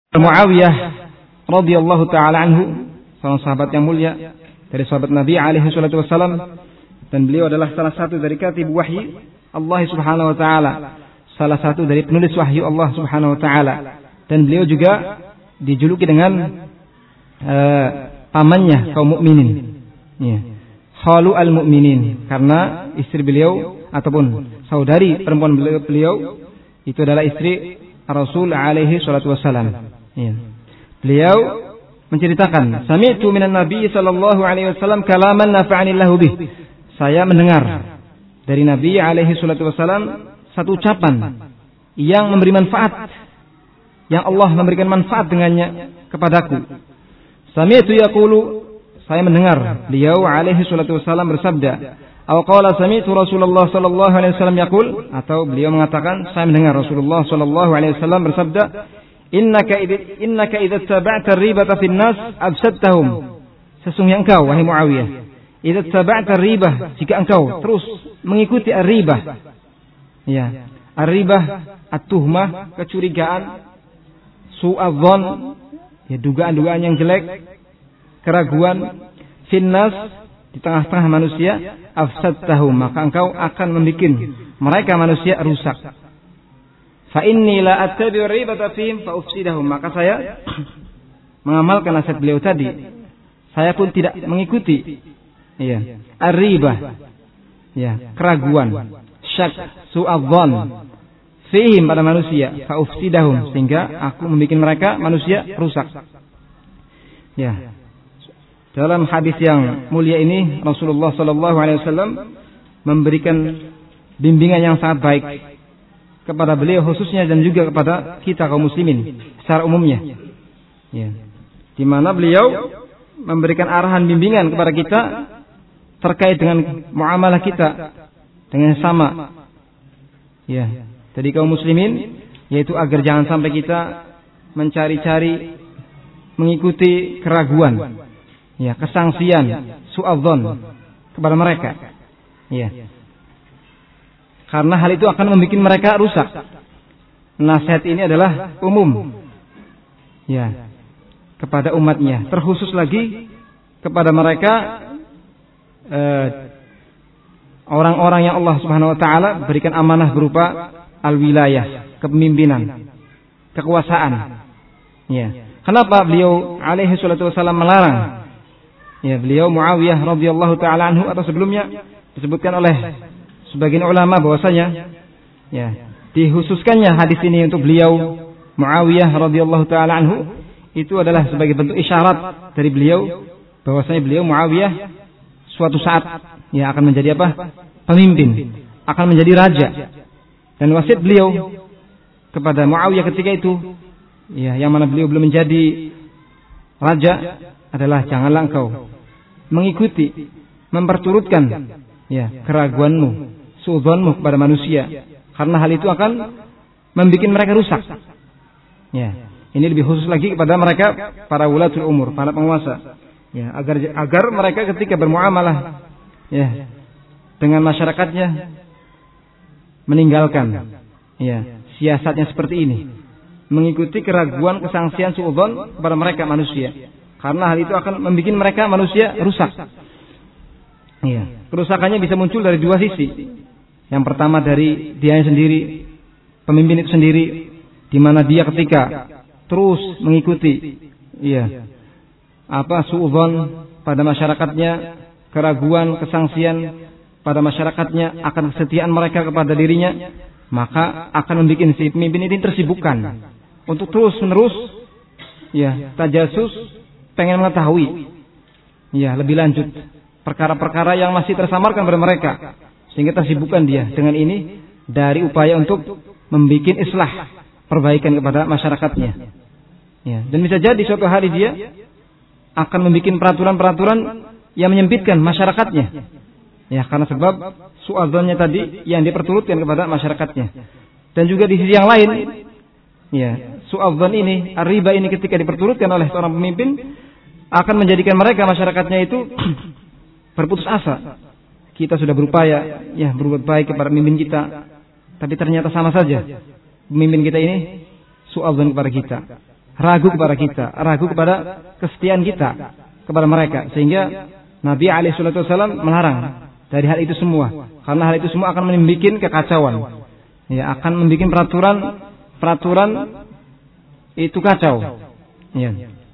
Muawiyah radhiyallahu taala anhu, seorang sahabat yang mulia dari sahabat Nabi alaihi salatu wasallam, dan beliau adalah salah satu dari katib wahyi Allah Subhanahu wa taala, salah satu dari penulis wahyu Allah Subhanahu wa taala, dan beliau juga dijuluki dengan pamannya kaum mukminin, ya, khalu al-mu'minin, karena istri beliau ataupun saudari perempuan beliau itu adalah istri Rasul alaihi salatu wasallam. Ya. Beliau menceritakan, sami'tu minan Nabi sallallahu alaihi wasallam kalaman nafa'anillahu bih. Saya mendengar dari Nabi alaihi salatu wasallam satu ucapan yang memberi manfaat, yang Allah memberikan manfaat dengannya kepadaku. Sami'tu yaqulu, saya mendengar beliau alaihi salatu wasallam bersabda, atau qala sami'tu Rasulullah sallallahu alaihi wasallam yaqul, atau beliau mengatakan saya mendengar Rasulullah sallallahu alaihi wasallam bersabda, innaka idza taba'ta ar-ribata fin nas afsadtahum. Sesungguhnya engkau wahai Muawiyah, idza taba'ta ar-ribah, jika engkau terus mengikuti ar-ribah, ya, ar-ribah at-tuhmah, kecurigaan, su'adzan, ya, dugaan-dugaan yang jelek, keraguan, fin nas, di tengah-tengah manusia, afsadtahum, maka engkau akan membuat mereka manusia rusak. Fa inni la attabi'u ribata fihim fa ufsidahum, maka saya mengamalkan nasihat beliau tadi. Saya pun tidak mengikuti, ya, ar-ribah, ya, keraguan, syak, su'adzan fihim, pada manusia, fa ufsidahum, sehingga aku membuat mereka manusia rusak. Ya. Dalam hadis yang mulia ini Rasulullah sallallahu alaihi wasallam memberikan bimbingan yang sangat baik kepada beliau khususnya, dan juga kepada kita kaum muslimin secara umumnya, ya, di mana beliau memberikan arahan bimbingan kepada kita terkait dengan muamalah kita dengan sama, ya, dari kaum muslimin, yaitu agar jangan sampai kita mencari-cari mengikuti keraguan, ya, kesangsian, su'adzon kepada mereka, ya, karena hal itu akan membuat mereka rusak. Nasihat ini adalah umum, ya, kepada umatnya, terkhusus lagi kepada mereka orang-orang yang Allah Subhanahu wa taala berikan amanah berupa al-wilayah, kepemimpinan, kekuasaan. Ya. Kenapa beliau alaihi salatu wasallam melarang? Ya, beliau Muawiyah radhiyallahu taala anhu, atau sebelumnya disebutkan oleh sebagian ulama bahwasanya, ya, dikhususkannya hadis ini untuk beliau Muawiyah radhiyallahu taala anhu itu adalah sebagai bentuk isyarat dari beliau bahwasanya beliau Muawiyah suatu saat, ya, akan menjadi apa? Pemimpin, akan menjadi raja. Dan wasiat beliau kepada Muawiyah ketika itu, ya, yang mana beliau belum menjadi raja, adalah janganlah engkau mengikuti, memperturutkan, ya, keraguanmu, suudzonmu kepada manusia, karena hal itu akan membuat mereka rusak. Ya, ini lebih khusus lagi kepada mereka para ulatul umur, para penguasa, ya, agar mereka ketika bermuamalah, ya, dengan masyarakatnya meninggalkan, ya, siasatnya seperti ini, mengikuti keraguan, kesangsian, suudzon kepada mereka manusia, karena hal itu akan membuat mereka manusia rusak. Ya, kerusakannya bisa muncul dari dua sisi. Yang pertama dari dia sendiri, pemimpin itu sendiri, di mana dia ketika terus mengikuti, ya, suudzon pada masyarakatnya, keraguan, kesangsian pada masyarakatnya, akan kesetiaan mereka kepada dirinya, maka akan membuat si pemimpin ini tersibukkan untuk terus menerus, ya, tajasus, pengen mengetahui, ya, lebih lanjut perkara-perkara yang masih tersamarkan pada mereka, sehingga tersibukkan dia dengan ini dari upaya untuk membuat islah, perbaikan kepada masyarakatnya. Ya, dan bisa jadi suatu hari dia akan membuat peraturan-peraturan yang menyempitkan masyarakatnya. Ya, karena sebab su'adzonnya tadi yang diperturutkan kepada masyarakatnya. Dan juga di sisi yang lain, ya, su'adzon ini, ar-riba ini ketika diperturutkan oleh seorang pemimpin akan menjadikan mereka masyarakatnya itu berputus asa. Kita sudah berupaya, ya, berbuat baik kepada pemimpin kita, tapi ternyata sama saja pemimpin kita ini su'adzon kepada kita. ragu kepada kita, ragu kepada kesetiaan kita kepada mereka, sehingga Nabi alaihi wasallam melarang dari hal itu semua, karena hal itu semua akan membuat kekacauan, ya, akan membuat peraturan itu kacau, ya.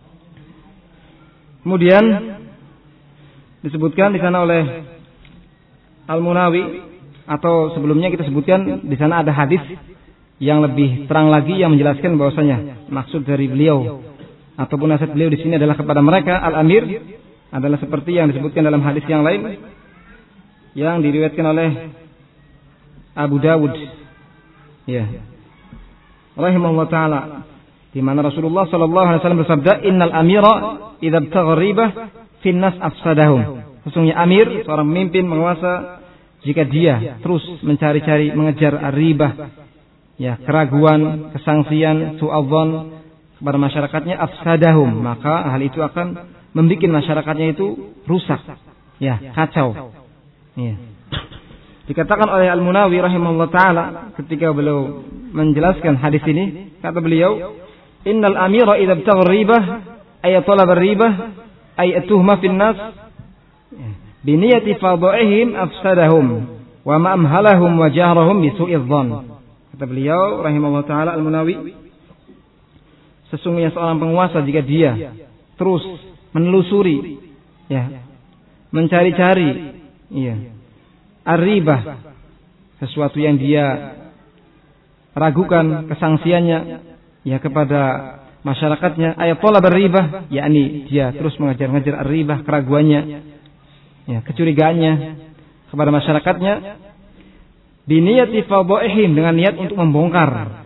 Kemudian disebutkan di sana oleh Al-Munawi, atau sebelumnya kita sebutkan di sana ada hadis yang lebih terang lagi yang menjelaskan bahwasanya maksud dari beliau ataupun nasihat beliau di sini adalah kepada mereka al-amir adalah seperti yang disebutkan dalam hadis yang lain yang diriwayatkan oleh Abu Dawud, ya, rahimahullah taala, di mana Rasulullah sallallahu alaihi wasallam bersabda, "Innal amira idza ibtagha ribah fin nas afsadahum." Sesungguhnya amir, seorang pemimpin, penguasa, jika dia terus mencari-cari mengejar ribah, ya, keraguan, kesangsian, su'adzan kepada masyarakatnya, afsadahum, maka hal itu akan membuat masyarakatnya itu rusak, ya, kacau. Ya. Dikatakan oleh Al-Munawi rahimahullah taala ketika beliau menjelaskan hadis ini, kata beliau, "Innal amira idza ibtagha ribah ay talaba ribah ay atuhma fin nas bi niyati fadha'ihim afsadahum wa ma amhalahum wa jahrahum bi su'iz dhann." Kata beliau rahimahullah taala Al-Munawi, sesungguhnya seorang penguasa jika dia terus menelusuri, ya, mencari-cari, ya, ar-ribah, sesuatu yang dia ragukan kesangsiannya, ya, kepada masyarakatnya, ayat talab ar-ribah, yakni dia terus mengejar-ngejar ar-ribah, keraguannya, ya, kecurigaannya kepada masyarakatnya, biniyati fadhaihim, dengan niat untuk membongkar,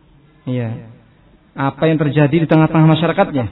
ya, apa yang terjadi di tengah-tengah masyarakatnya,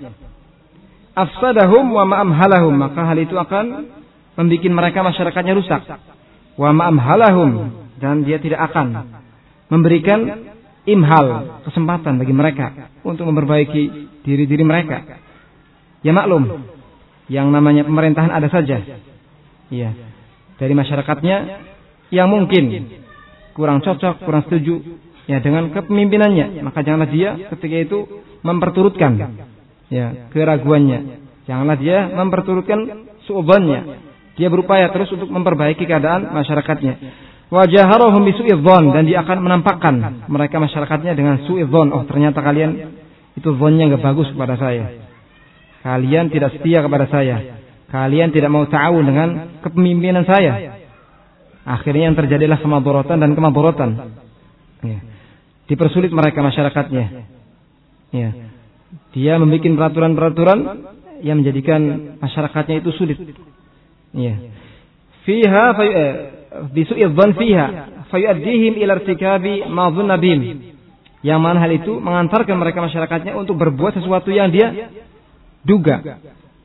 afsadahum wa ma'amhalahum, maka hal itu akan membuat mereka masyarakatnya rusak, wa ma'amhalahum, dan dia tidak akan memberikan imhal, kesempatan bagi mereka untuk memperbaiki diri-diri mereka. Ya maklum, yang namanya pemerintahan ada saja, ya, dari masyarakatnya yang mungkin kurang cocok, kurang setuju, ya, dengan kepemimpinannya, maka janganlah dia ketika itu memperturutkan, ya, keraguannya, janganlah dia memperturutkan su'udzannya. Dia berupaya terus untuk memperbaiki keadaan masyarakatnya. Wa jaharahum bi su'iz dzan, dan dia akan menampakkan mereka masyarakatnya dengan su'iz dzan. Oh, ternyata kalian itu dzannya enggak bagus kepada saya. Kalian tidak setia kepada saya. Kalian tidak mau ta'awun dengan kepemimpinan saya. Akhirnya yang terjadilah kemadaratan dan kemadaratan. Ya. Dipersulit mereka masyarakatnya. Ya. Dia membuat peraturan-peraturan yang menjadikan masyarakatnya itu sulit. Ya. Fiha bisu'iz dzan fiha fayu'addihim ila irtikabi ma dhanna bihim. Yang mana hal itu mengantarkan mereka masyarakatnya untuk berbuat sesuatu yang dia duga.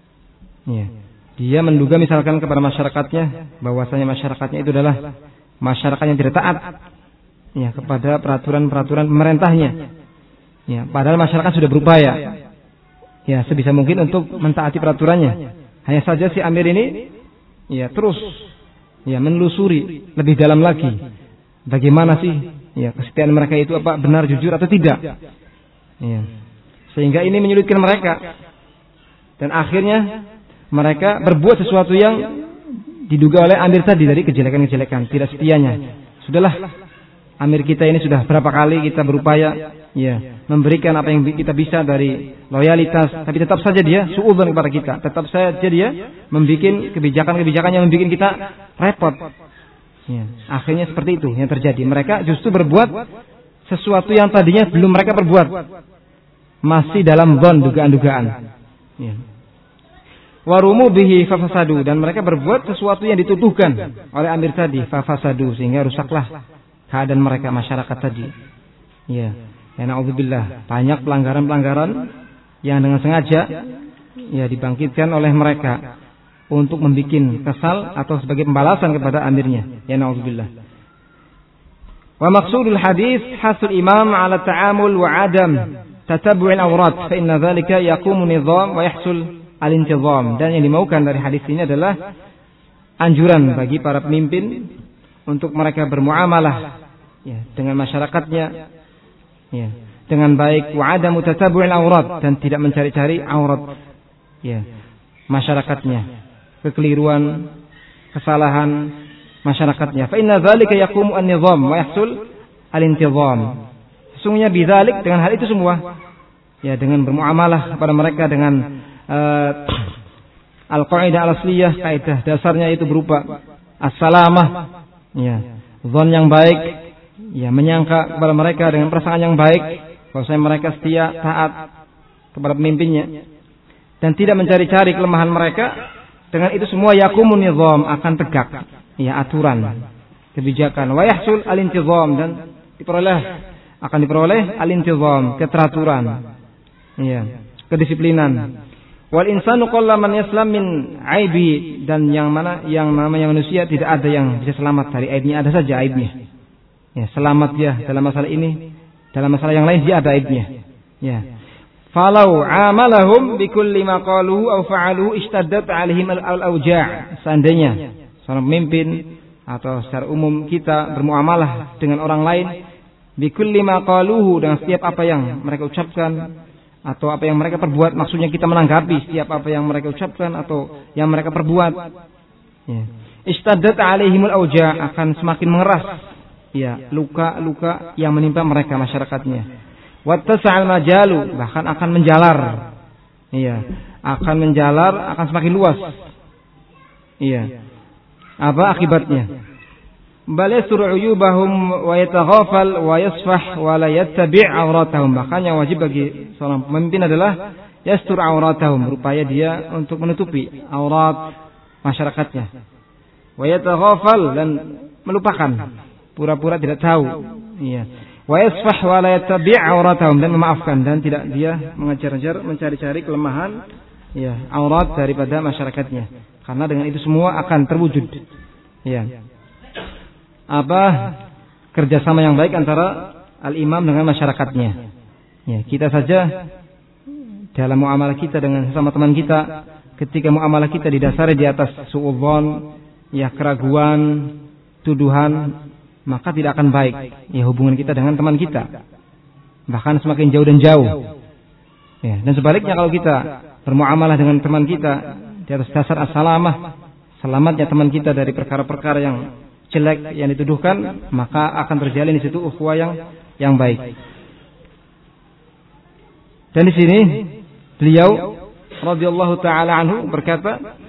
Ya. Dia menduga misalkan kepada masyarakatnya bahwasanya masyarakatnya itu adalah masyarakat yang tidak taat, ya, kepada peraturan-peraturan pemerintahnya. Ya, padahal masyarakat sudah berupaya, ya, sebisa mungkin untuk mentaati peraturannya. Hanya saja si amir ini, ya, terus, ya, menelusuri lebih dalam lagi bagaimana sih, ya, kesetiaan mereka itu, apa benar jujur atau tidak. Ya. Sehingga ini menyulitkan mereka, dan akhirnya mereka berbuat sesuatu yang diduga oleh amir tadi dari kejelekan-kejelekan, tidak setianya. Sudahlah, amir kita ini sudah berapa kali kita berupaya, ya, memberikan apa yang kita bisa dari loyalitas, tapi tetap saja dia suudzon kepada kita, tetap saja dia membuat kebijakan-kebijakan yang membuat kita repot. Ya. Akhirnya seperti itu yang terjadi. Mereka justru berbuat sesuatu yang tadinya belum mereka perbuat, masih dalam dzan, dugaan-dugaan. Ya. Warumu bihi fafasadu, dan mereka berbuat sesuatu yang dituduhkan oleh amir tadi, fafasadu, sehingga rusaklah keadaan mereka masyarakat tadi. Ya, ya, na'udzubillah, banyak pelanggaran-pelanggaran yang dengan sengaja, ya, dibangkitkan oleh mereka untuk membuat kesal atau sebagai pembalasan kepada amirnya. Ya, na'udzubillah. Wa maqsudul hadis hasul imam ala ta'amul wa adam tatabbu'il awrat, fa inna dzalika yaqumu nizam wa yahsul al-intizam. Dan yang dimaukan dari hadis ini adalah anjuran bagi para pemimpin untuk mereka bermuamalah, ya, dengan masyarakatnya, ya, dengan baik, wa adamu tatabu'il aurat, dan tidak mencari-cari aurat ya masyarakatnya, kekeliruan, kesalahan masyarakatnya. Fa inna dzalika yaqumu an-nizam wa yahsul al-intizam. Sesungguhnya bidzalik, dengan hal itu semua ya, dengan bermuamalah kepada mereka dengan al-qaidah al-asliyah, kaidah dasarnya itu berupa as-salamah ya, zon yang baik ya, menyangka kepada mereka dengan perasaan yang baik bahwasanya mereka setia taat kepada pemimpinnya dan tidak mencari-cari kelemahan mereka. Dengan itu semua yaqumun nizam, akan tegak ya aturan, kebijakan, wa yahsul al-intizam, dan akan diperoleh al-intizam, keteraturan ya, kedisiplinan. Wal insanu qallaman yaslam min aibi, dan yang namanya manusia tidak ada yang bisa selamat dari aibnya. Ada saja aibnya ya, selamat dia dalam masalah ini, dalam masalah yang lain dia ada aibnya ya. Falau amalahum bikulli ma qaluhu aw fa'aluhu ishtaddat 'alaihim al-awja'. Seandainya seorang pemimpin atau secara umum kita bermuamalah dengan orang lain bikulli ma qaluhu, dengan setiap apa yang mereka ucapkan atau apa yang mereka perbuat, maksudnya kita menanggapi setiap apa yang mereka ucapkan atau yang mereka perbuat ya. Ishtaddat 'alaihim al-awja', akan semakin mengeras ya luka-luka yang menimpa mereka masyarakatnya. Wattasa'al majalu, bahkan akan menjalar. Iya, akan menjalar, akan semakin luas. Iya. Apa akibatnya? Bal yasru uyubahum wa yataghafal wa yasfah wa la yattabi' auratahum. Bahkan yang wajib bagi seorang pemimpin adalah yastur auratahum, berupaya dia untuk menutupi aurat masyarakatnya. Wa yataghafal, dan melupakan, pura-pura tidak tahu. Iya. Wa yasfah wa la yattabi' auratahum, dan memaafkan dan tidak dia mengejar-ngejar mencari-cari kelemahan ya aurat daripada masyarakatnya, karena dengan itu semua akan terwujud ya apa kerjasama yang baik antara al-imam dengan masyarakatnya ya. Kita saja dalam muamalah kita dengan sesama teman kita, ketika muamalah kita didasari di atas suudzon ya, keraguan, tuduhan, maka tidak akan baik ya hubungan kita dengan teman kita, bahkan semakin jauh dan jauh ya. Dan sebaliknya, kalau kita bermuamalah dengan teman kita di atas dasar as-salamah, selamatnya teman kita dari perkara-perkara yang jelek yang dituduhkan, maka akan terjalin di situ ukhuwah yang baik. Dan di sini beliau radhiyallahu taala anhu berkata,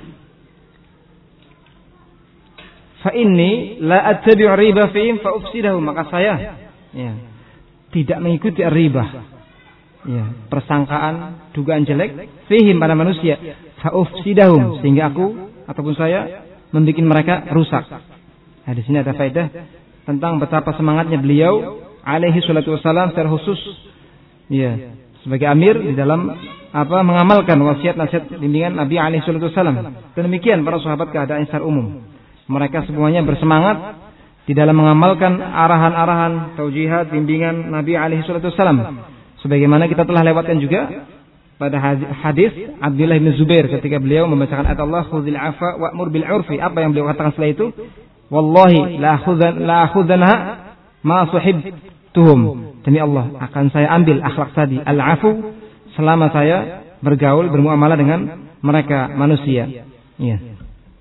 fa inni la attabi'u riba fihim fa ufsidahu, maka saya ya tidak mengikuti riba ya, persangkaan, dugaan jelek fihim pada manusia, fa ufsidahum, sehingga aku ataupun saya membuat mereka rusak. Nah, di sini ada faedah tentang betapa semangatnya beliau alaihi salatu wassalam secara khusus ya sebagai amir di dalam mengamalkan wasiat-nasihat bimbingan Nabi alaihi salatu wassalam. Dan demikian para sahabat keadaan secara umum. Mereka semuanya bersemangat di dalam mengamalkan arahan-arahan, taujihat, bimbingan Nabi alaihi salatu wasallam. Sebagaimana kita telah lewatkan juga pada hadis Abdullah bin Zubair ketika beliau membacakan ayat Allah, khudhil afa wa'mur bil 'urfi. Apa yang beliau katakan setelah itu? Wallahi la akhudhanha ma suhibtuhum. Demi Allah, akan saya ambil akhlak tadi, al-afu, selama saya bergaul, bermuamalah dengan mereka manusia. Iya.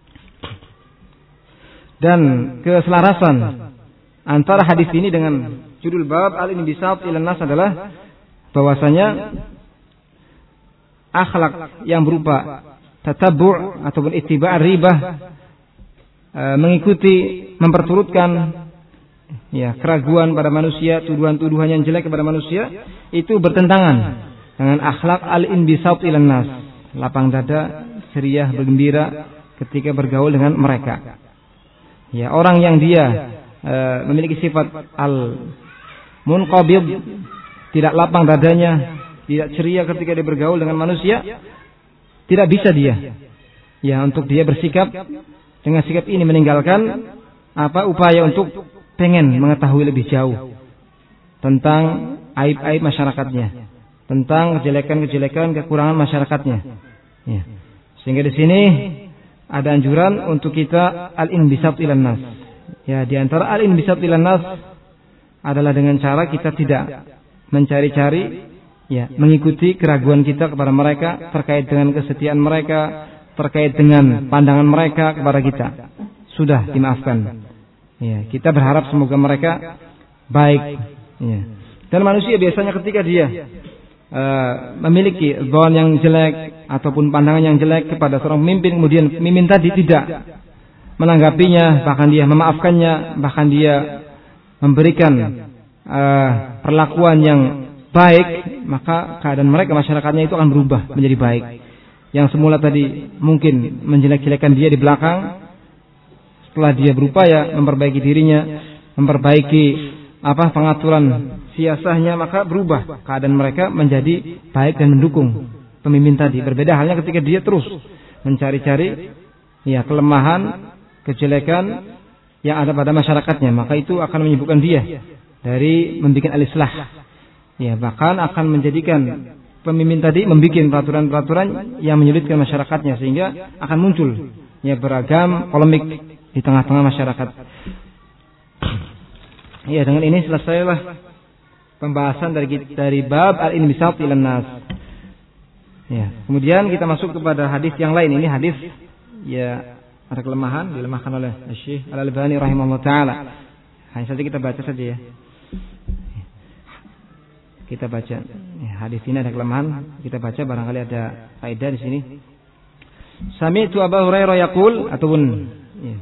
Dan keselarasan antara hadis ini dengan judul bab al-inbisat ilan nas adalah bahwasanya akhlak yang berupa tatabbu' ataupun ittiba' ribah, mengikuti, memperturutkan ya keraguan pada manusia, tuduhan-tuduhan yang jelek kepada manusia, itu bertentangan dengan akhlak al-inbisat ilan nas, lapang dada, ceria, bergembira ketika bergaul dengan mereka. Ya, orang yang dia memiliki sifat al-munqabid, tidak lapang dadanya, tidak ceria ketika dia bergaul dengan manusia, tidak bisa dia ya untuk dia bersikap dengan sikap ini, meninggalkan upaya untuk pengen mengetahui lebih jauh tentang aib-aib masyarakatnya, tentang kejelekan-kejelekan, kekurangan masyarakatnya ya. Sehingga di sini ada anjuran untuk kita al-inbisat ilan nas. Ya, di antara al-inbisat ilan nas adalah dengan cara kita tidak mencari-cari, ya, mengikuti keraguan kita kepada mereka terkait dengan kesetiaan mereka, terkait dengan pandangan mereka kepada kita. Sudah dimaafkan. Ya, kita berharap semoga mereka baik. Ya. Dan manusia biasanya ketika dia memiliki dzan yang jelek ataupun pandangan yang jelek kepada seorang pemimpin, kemudian pemimpin tadi tidak menanggapinya, bahkan dia memaafkannya, bahkan dia memberikan perlakuan yang baik, maka keadaan mereka, masyarakatnya itu akan berubah menjadi baik. Yang semula tadi mungkin menjelek-jelekan dia di belakang, setelah dia berupaya memperbaiki dirinya, memperbaiki pengaturan siasahnya, maka berubah keadaan mereka menjadi baik dan mendukung pemimpin tadi. Berbeda halnya ketika dia terus mencari-cari, ya, kelemahan, kejelekan yang ada pada masyarakatnya, maka itu akan menyibukkan dia dari membuat al-islah. Ya, bahkan akan menjadikan pemimpin tadi membuat peraturan-peraturan yang menyulitkan masyarakatnya, sehingga akan muncul, ya, beragam polemik di tengah-tengah masyarakat. Ya, dengan ini selesailah pembahasan dari bab al-inbisat ilan nas. Ya, kemudian kita masuk kepada hadis yang lain. Ini hadis, ya, ada kelemahan, dilemahkan oleh Syekh Al-Albani rahimahullah taala. Hanya saja kita baca saja, ya. Kita baca. Ya, hadis ini ada kelemahan, kita baca, barangkali ada faedah di sini. Sami'tu Abu Hurairah yaqul, ataupun, ya,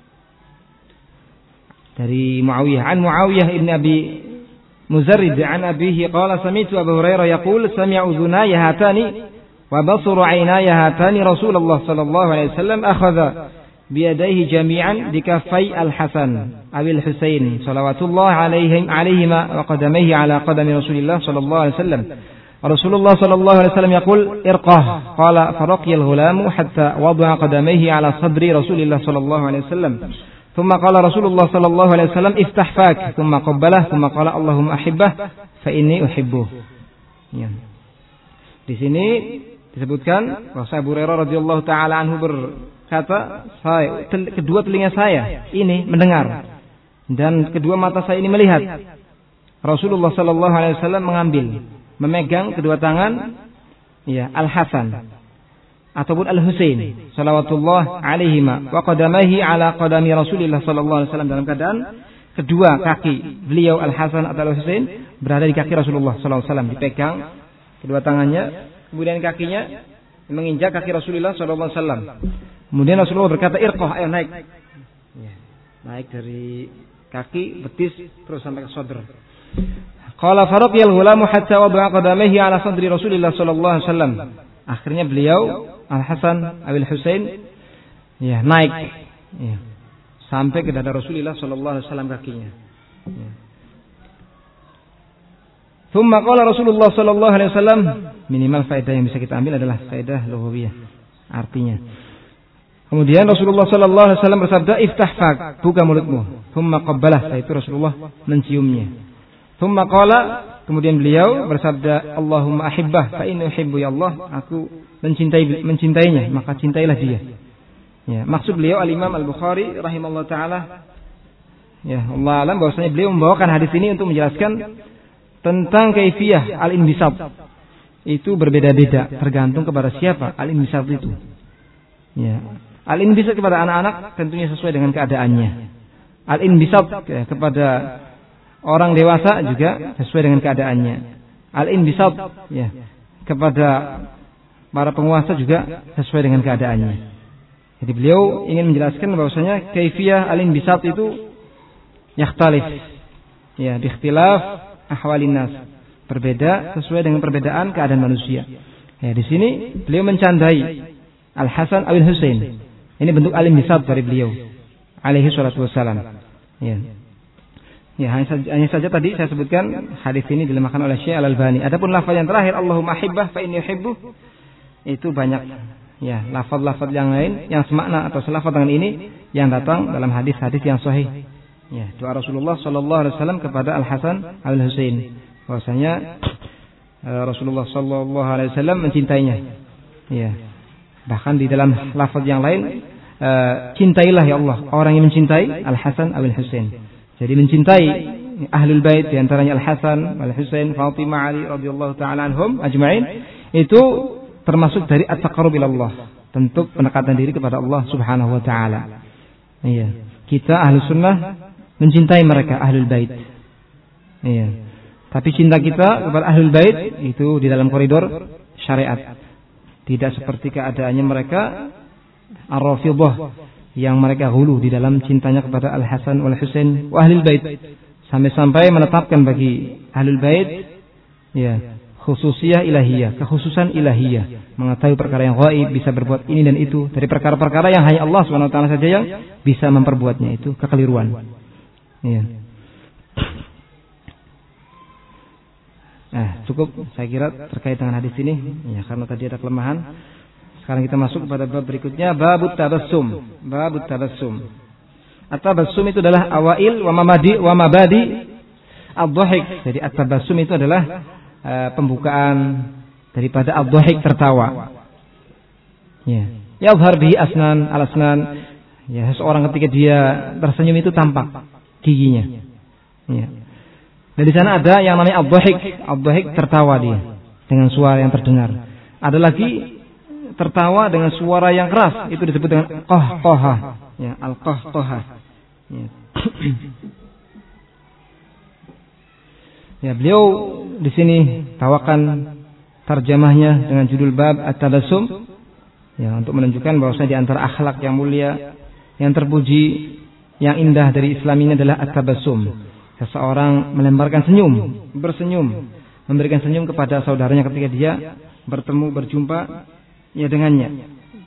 dari Muawiyah, an Muawiyah ibn Abi Muzarrid an abihi qala sami'tu Abu Hurairah yaqul sami'a udhunaya hatani wa basaru 'ainaya hatani Rasulullah sallallahu alaihi wasallam akhadha bi yadayhi jami'an bi kaffai al-Hasan abil Husain salawatullah alaihima wa qadamayhi ala qadami Rasulillah sallallahu alaihi wasallam. Rasulullah sallallahu alaihi wasallam yaqul irqah qala faraqiya al-ghulamu hatta wada'a qadamayhi ala sadri Rasulillah sallallahu alaihi wasallam. ثم قال رسول الله صلى الله عليه وسلم افتح فاك ثم قبله ثم قال اللهم أحبه فإني أحبه. Ya. Di sini disebutkan bahwa Abu Hurairah radhiyallahu taala anhu berkata, kedua telinga saya ini mendengar dan kedua mata saya ini melihat Rasulullah sallallahu alaihi wasallam memegang kedua tangan, ya, Al-Hasan ataupun Al-Husain salawatullah alaihima wa qadamaihi ala qadami Rasulillah sallallahu alaihi wasallam, dalam keadaan kedua kaki beliau Al-Hasan atau Al-Husain berada di kaki Rasulullah sallallahu alaihi wasallam, dipegang kedua tangannya, kemudian kakinya menginjak kaki Rasulullah sallallahu alaihi wasallam. Kemudian Rasulullah berkata, irqah, ayo naik. Ya, naik dari kaki, betis, terus sampai ke sadr. Qala faraqiyal ghulamu hatta wada'a qadamaihi ala sadri Rasulillah sallallahu alaihi wasallam. Akhirnya beliau Al-Hasan Abil Husain, ya, naik, ya, sampai ke dada Rasulullah sallallahu alaihi wasallam kakinya. Ya. Thumma qala Rasulullah sallallahu alaihi wasallam, minimal faedah yang bisa kita ambil adalah faedah lughawiyah, artinya. Kemudian Rasulullah sallallahu alaihi wasallam bersabda, iftah fak, buka mulutmu. Thumma qabbalah, yaitu Rasulullah menciumnya. Thumma qala, kemudian beliau bersabda, Allahumma ahibbah fa inni uhibbu, ya Allah, aku mencintainya, maka cintailah dia. Ya, maksud beliau Al-Imam Al-Bukhari rahimahullah taala, ya, Allah alam, bahwasanya beliau membawakan hadis ini untuk menjelaskan tentang kaifiyah al-inbisat. Itu berbeda-beda tergantung kepada siapa al-inbisat itu. Ya, al-inbisat kepada anak-anak tentunya sesuai dengan keadaannya. Al-inbisat, ya, kepada orang dewasa juga sesuai dengan keadaannya. Al-inbisat, ya, kepada para penguasa juga sesuai dengan keadaannya. Jadi beliau ingin menjelaskan bahwasanya kaifiyah al-inbisat itu yakhtalif, ya, biikhtilaf ahwalin nas, berbeda sesuai dengan perbedaan keadaan manusia. Ya, di sini beliau mencandai Al-Hasan Abil Husain. Ini bentuk al-inbisat dari beliau alaihi salatu wassalam. Ya. Ya, hanya saja tadi saya sebutkan hadis ini dilemahkan oleh Syekh Al-Albani. Adapun lafaz yang terakhir, Allahumma ahibbah fa inni uhibbu, itu banyak, ya, lafaz-lafaz yang lain yang semakna atau selafaz dengan ini yang datang dalam hadis-hadis yang sahih. Ya, doa Rasulullah sallallahu alaihi wasallam kepada Al-Hasan Al-Husain, bahwasanya Rasulullah sallallahu alaihi wasallam mencintainya. Ya. Bahkan di dalam lafaz yang lain, cintailah ya Allah orang yang mencintai Al-Hasan Al-Husain. Jadi mencintai, Ahlul Bait, di antaranya Al-Hasan, Al-Husain, Fatimah, Ali radhiyallahu taala anhum ajma'in, itu termasuk dari at-taqarrub ila Allah, bentuk pendekatan diri kepada Allah Subhanahu wa taala. Iya. Kita Ahlus Sunnah mencintai mereka Ahlul Bait. Iya. Tapi cinta kita kepada Ahlul Bait itu di dalam koridor syariat. Tidak seperti keadaannya mereka Ar-Rafidhah yang mereka hulu di dalam cintanya kepada Al-Hasan wal Husain wa Ahlul Bait, sampai-sampai menetapkan bagi Ahlul Bait ya khususiyah ilahiyah, kekhususan ilahiyah, mengetahui perkara yang gaib, bisa berbuat ini dan itu dari perkara-perkara yang hanya Allah Subhanahu wa taala saja yang bisa memperbuatnya. Itu kekeliruan. Iya. Cukup saya kira terkait dengan hadis ini ya, karena tadi ada kelemahan. Sekarang kita masuk kepada bab berikutnya, babut tabassum. Babut tabassum. At-tabassum itu adalah awail wa mabadi ad-dhahik. Jadi at-tabassum itu adalah pembukaan daripada ad-dhahik, tertawa. Ya. Yadhhar bihi asnan al-asnan. Ya, seseorang ketika dia tersenyum itu tampak giginya. Ya. Dari sana ada yang namanya ad-dhahik. Ad-dhahik tertawa dia dengan suara yang terdengar. Ada lagi tertawa dengan suara yang keras, itu disebut dengan qahqahah. Ya, al-qahqahah. Ya. Ya, beliau di sini tawakan terjemahnya dengan judul bab at-tabassum. Ya, untuk menunjukkan bahwa di antara akhlak yang mulia, yang terpuji, yang indah dari Islam ini adalah at-tabassum. Seseorang melemparkan senyum, bersenyum, memberikan senyum kepada saudaranya ketika dia bertemu, berjumpa ya dengannya.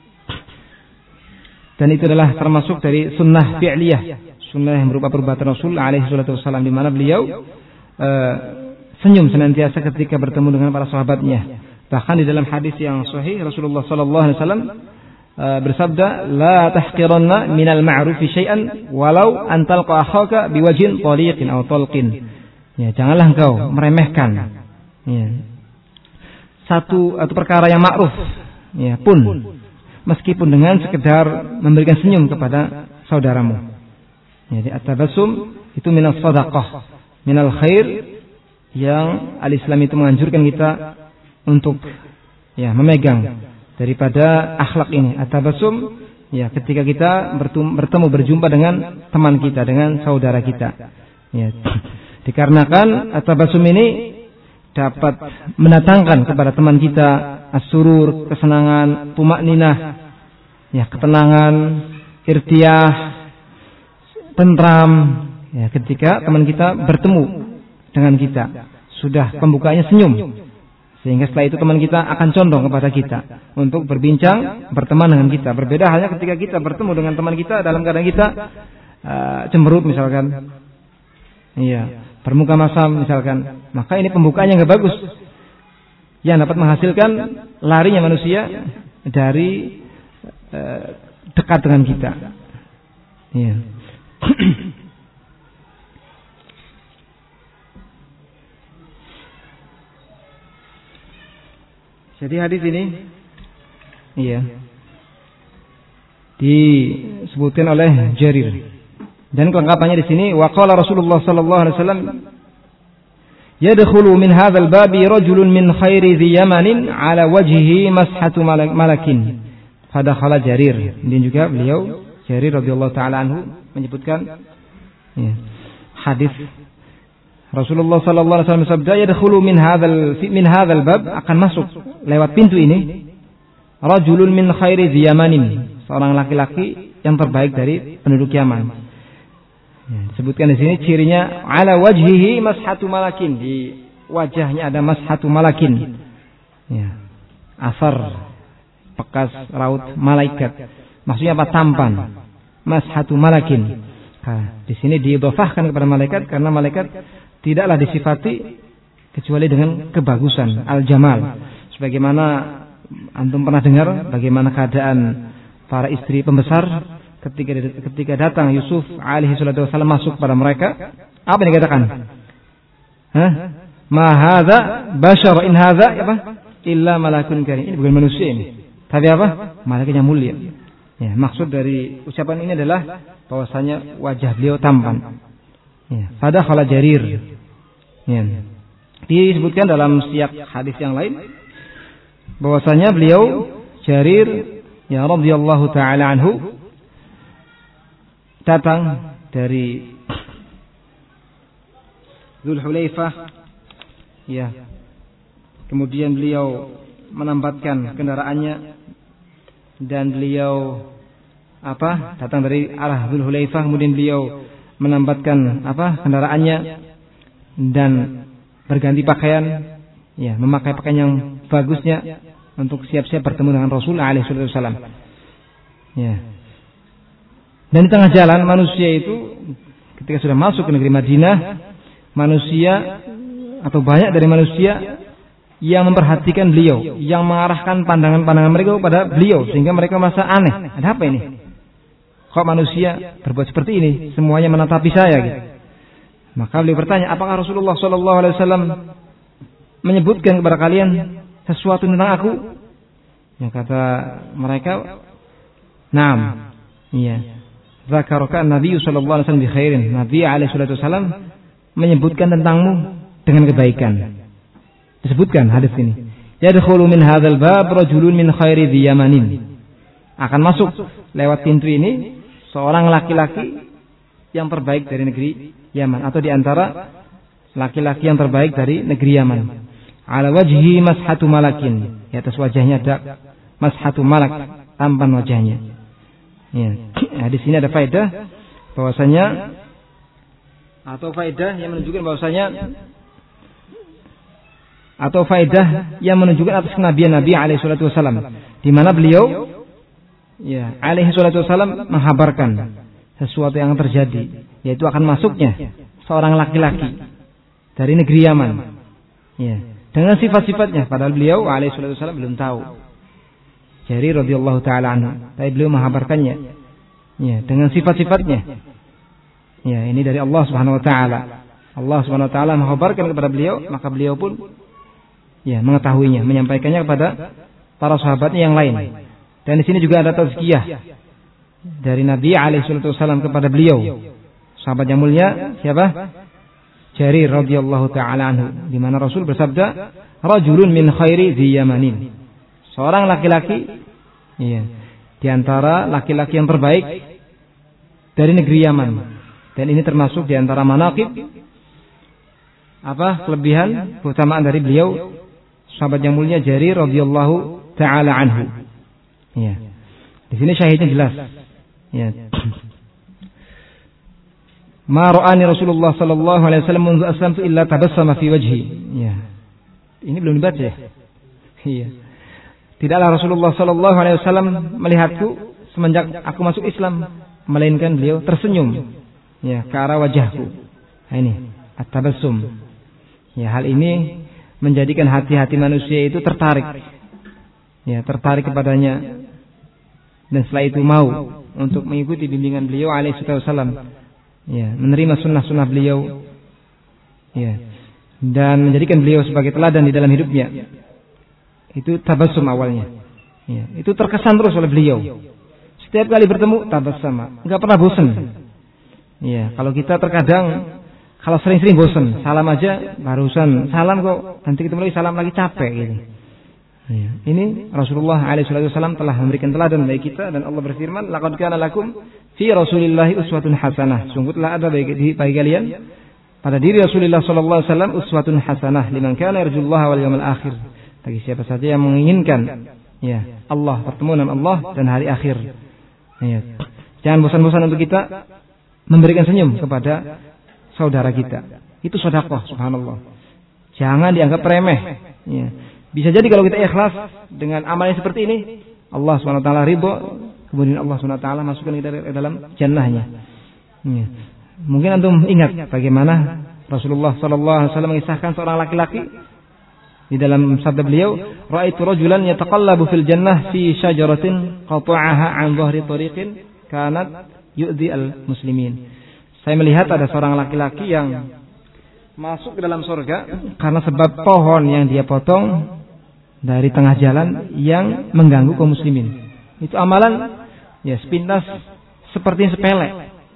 Dan itu adalah termasuk dari sunnah fi'liyah, sunnah yang berupa perbuatan Rasul alaihi salatu wasallam, di mana beliau senyum senantiasa ketika bertemu dengan para sahabatnya. Bahkan di dalam hadis yang sahih Rasulullah sallallahu alaihi wasallam bersabda, la tahqiranna minal ma'rufi syai'an walau an talqa akhaka biwajhin taliqin aw talqin. Ya, janganlah engkau meremehkan ya satu atau perkara yang ma'ruf ya pun, meskipun dengan sekedar memberikan senyum kepada saudaramu. Jadi at-tabassum itu minas shadaqah, minal khair, yang al-Islam itu menganjurkan kita untuk ya memegang daripada akhlak ini, at-tabassum ya ketika kita bertemu berjumpa dengan teman kita, dengan saudara kita. Ya. Dikarenakan at-tabassum ini dapat mendatangkan kepada teman kita as-surur, kesenangan, tumakninah, ya ketenangan, irtiyah, tentram, ya ketika teman kita bertemu dengan kita, sudah pembukaannya senyum. Sehingga setelah itu teman kita akan condong kepada kita untuk berbincang, berteman dengan kita. Berbeda halnya ketika kita bertemu dengan teman kita dalam keadaan kita cemberut misalkan, iya, bermuka masam misalkan. Maka ini pembukaannya nggak bagus, yang dapat menghasilkan larinya manusia dari dekat dengan kita. Iya. Jadi hadis ini iya disebutkan oleh Jarir, dan kelengkapannya di sini waqala Rasulullah sallallahu alaihi wasallam yadkhulu min hadzal babi rajulun min khairi dhi yamanin ala wajhihi mashatu malakin fadakhala Jarir. Dan juga beliau Jarir radhiyallahu taala anhu menyebutkan ya, hadis Rasulullah sallallahu alaihi wasallam sabda yadkhulu min hadzal bab, akan masuk lewat pintu ini rajulun min khairi Yamanin, seorang laki-laki yang terbaik dari penduduk Yaman. Ya, disebutkan di sini cirinya ala wajhihi mashatu malakin, di wajahnya ada mashatu malakin. Ya, asar bekas raut malaikat. Maksudnya apa? Tampan. Mashatu malakin. Nah, di sini diidhafahkan kepada malaikat karena malaikat tidaklah disifati kecuali dengan kebagusan, al-jamal. Sebagaimana antum pernah dengar bagaimana keadaan para istri pembesar ketika datang Yusuf alaihi salatu wasallam masuk pada mereka, apa yang dikatakan? Ma hadza bashar in hadza apa? Illa malakun karim. Ini bukan manusia ini. Tapi apa? Malaikat yang mulia. Ya, maksud dari ucapan ini adalah bahwasanya wajah beliau tampan. Ya, fadakhala Jarir. Ya. Disebutkan dalam siyak hadis yang lain bahwasanya beliau Jarir ya radhiyallahu taala anhu datang dari Dzulhulaifah, ya. Kemudian beliau menambatkan kendaraannya dan beliau datang dari arah Dzulhulaifah, kemudian beliau menambatkan kendaraannya dan berganti pakaian, ya, memakai pakaian yang bagusnya untuk siap-siap bertemu dengan Rasul alaihi wasallam. Ya. Dan di tengah jalan manusia itu ketika sudah masuk ke negeri Madinah, manusia atau banyak dari manusia yang memperhatikan beliau, yang mengarahkan pandangan-pandangan mereka kepada beliau sehingga mereka merasa aneh. Ada apa ini? Kok manusia berbuat seperti ini? Semuanya menatapi saya gitu. Maka beliau bertanya, apakah Rasulullah sallallahu alaihi wasallam menyebutkan kepada kalian sesuatu tentang aku? Yang kata mereka, "Naam." Iya. Zakaraka Nabi sallallahu alaihi wasallam bi khairin. Nabi alaihi wasallam menyebutkan tentangmu dengan kebaikan. Disebutkan hadis ini. Yadkhulu min hadzal bab rajulun min khairi dhi Yamanin. Akan masuk lewat pintu ini seorang laki-laki yang terbaik dari negeri Yaman, atau di antara laki-laki yang terbaik dari negeri Yaman. Ala wajhi mashatu malakin. Di atas wajahnya ada mashatu malak, tampan wajahnya. Ya. Nah, di sini ada faedah bahwasanya, atau faedah yang menunjukkan bahwasanya, atau faedah yang menunjukkan atas kenabian Nabi alaihi salatu wasallam, di mana beliau ya alaihi salatu wasallam menghabarkan sesuatu yang terjadi, yaitu akan masuknya seorang laki-laki dari negeri Yaman, ya, dengan sifat-sifatnya, padahal beliau alaihi salatu wasallam belum tahu. Jarir radhiyallahu taala anhu, tapi beliau menghabarkannya, ya, dengan sifat-sifatnya. Ya, ini dari Allah Subhanahu wa taala. Allah Subhanahu wa taala menghabarkan kepada beliau, maka beliau pun ya mengetahuinya, menyampaikannya kepada para sahabatnya yang lain. Dan di sini juga ada tazkiyah dari Nabi alaihi salatu wasallam kepada beliau. Sahabat yang mulia siapa? Jarir radhiyallahu taala anhu, di mana Rasul bersabda, "Rajulun min khairi dhi Yamanin." Seorang laki-laki, ya, di antara laki-laki yang terbaik dari negeri Yaman. Dan ini termasuk di antara manaqib, kelebihan, keutamaan dari beliau, sahabat yang mulia Jarir radhiyallahu taala anhu. Ya. Di sini syahidnya jelas. Ya. Ma ra'ani Rasulullah sallallahu alaihi wasallam mundu aslamtu illa tabassama fi wajhi. Ya. Ini belum dibaca ya? Iya. Tidaklah Rasulullah sallallahu alaihi wasallam melihatku semenjak aku masuk Islam, melainkan beliau tersenyum, ya, ke arah wajahku. Nah, ini at-tabassum. Ya, hal ini menjadikan hati-hati manusia itu tertarik. Ya, tertarik kepadanya, dan setelah itu mau untuk mengikuti bimbingan beliau alaihi wasallam. Ya, menerima sunnah-sunnah beliau. Ya. Dan menjadikan beliau sebagai teladan di dalam hidupnya. Itu tabassum awalnya. Ya, itu terkesan terus oleh beliau. Setiap kali bertemu tabassum, enggak pernah bosan. Ya, kalau kita terkadang kalau sering-sering bosan, salam aja barusan salam kok, nanti ketemu lagi salam lagi capek gitu. Ya, ini Rasulullah alaihi wasallam telah memberikan teladan bagi kita, dan Allah berfirman, "Laqad kana lakum fi Rasulillahi uswatun hasanah." Sungguh telah ada bagi kalian pada diri Rasulullah sallallahu alaihi wasallam uswatun hasanah liman kana yarjullaha wal yawmal akhir. Bagi siapa saja yang menginginkan, ya, Allah, pertemuan dengan Allah dan hari akhir. Ya. Jangan bosan-bosan untuk kita memberikan senyum kepada saudara kita. Itu sedekah, subhanallah. Jangan dianggap remeh. Ya. Bisa jadi kalau kita ikhlas dengan amal yang seperti ini, Allah SWT ridho, kemudian Allah SWT masukkan kita ke dalam jannahnya. Ya. Mungkin antum ingat bagaimana Rasulullah SAW mengisahkan seorang laki-laki di dalam sabda beliau, "Ra'aitu rajulan yataqallabu fil jannah fi syajaratin qata'aha 'an dhahri tariqin kanat yu'dhi al-muslimin." Saya melihat ada seorang laki-laki yang masuk ke dalam surga karena sebab pohon yang dia potong dari tengah jalan yang mengganggu kaum muslimin. Itu amalan ya sepintas seperti sepele.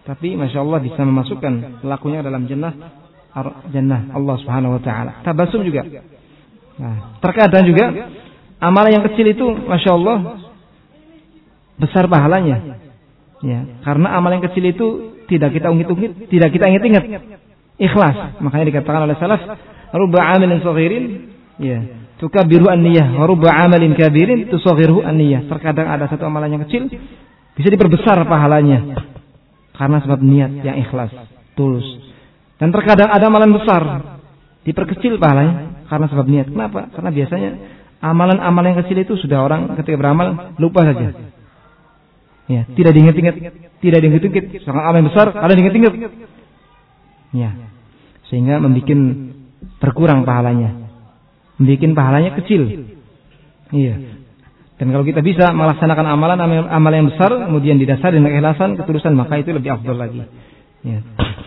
tapi masya Allah bisa memasukkan pelakunya dalam jannah Allah Subhanahu wa taala. Tabasum juga. Nah, terkadang juga amalan yang kecil itu masya Allah besar pahalanya. Ya, karena amalan yang kecil itu tidak kita ungkit-ungkit, tidak kita ingat-ingat. Ikhlas. Makanya dikatakan oleh salaf, rubba amalin saghirin, ya, tukabbiru an-niyah, wa rubba amalin kabirin tusaghiruhu an-niyah. Terkadang ada satu amalan yang kecil bisa diperbesar pahalanya karena sebab niat yang ikhlas, tulus. Dan terkadang ada amalan besar diperkecil pahalanya karena sebab niat. Kenapa? Karena biasanya amalan-amalan yang kecil itu sudah orang ketika beramal lupa saja. Ya, tidak diingat-ingat, tidak diingat-ingat. Sangat amal yang besar, kalau diingat-ingat. Ya, sehingga membuat berkurang pahalanya, membuat pahalanya kecil. Iya. Dan kalau kita bisa melaksanakan amalan yang besar, kemudian didasari dengan keikhlasan, ketulusan, maka itu lebih afdal lagi. Ya.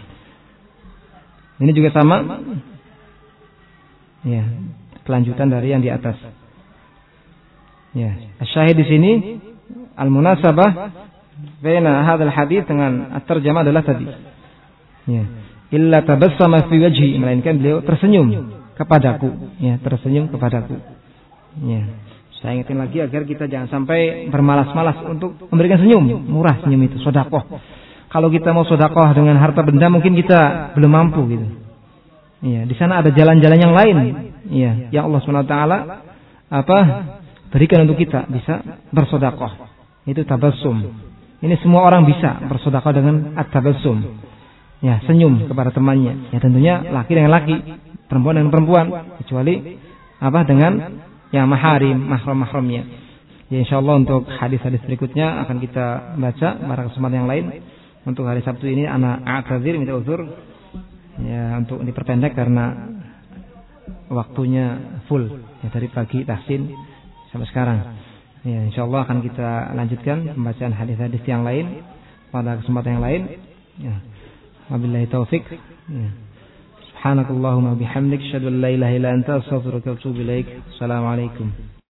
Ini juga sama. Ya, kelanjutan dari yang di atas. Ya, syahid di sini al-munasabah baina hadzal hadits dengan at-tarjamah adalah tadi. Ya. Illa tabassama fi wajhi, melainkan beliau tersenyum kepadaku, ya, tersenyum kepadaku. Ya. Saya ingetin lagi agar kita jangan sampai bermalas-malas untuk memberikan senyum. Murah senyum itu, sedekah. Kalau kita mau sedekah dengan harta benda mungkin kita belum mampu gitu. Iya, di sana ada jalan-jalan yang lain. Iya, yang Allah Subhanahu wa taala berikan untuk kita bisa bersedekah. Itu tabassum. Ini semua orang bisa bersedekah dengan at-tabassum. Ya, senyum kepada temannya. Ya tentunya laki dengan laki, perempuan dengan perempuan, kecuali dengan yang mahram-mahramnya. Ya insyaallah untuk hadis-hadis berikutnya akan kita baca pada kesempatan yang lain. Untuk hari Sabtu ini ana a'tadzir, minta uzur. Ya, untuk diperpendek karena waktunya full ya, dari pagi tahsin sampai sekarang. Ya, insyaallah akan kita lanjutkan pembacaan hadis-hadis yang lain pada kesempatan yang lain. Ya. Wabillahi taufik. Ya. Subhanakallahumma bihamdik, asyhadu an la ilaha illa anta, astaghfiruka wa atubu ilaik. Assalamualaikum.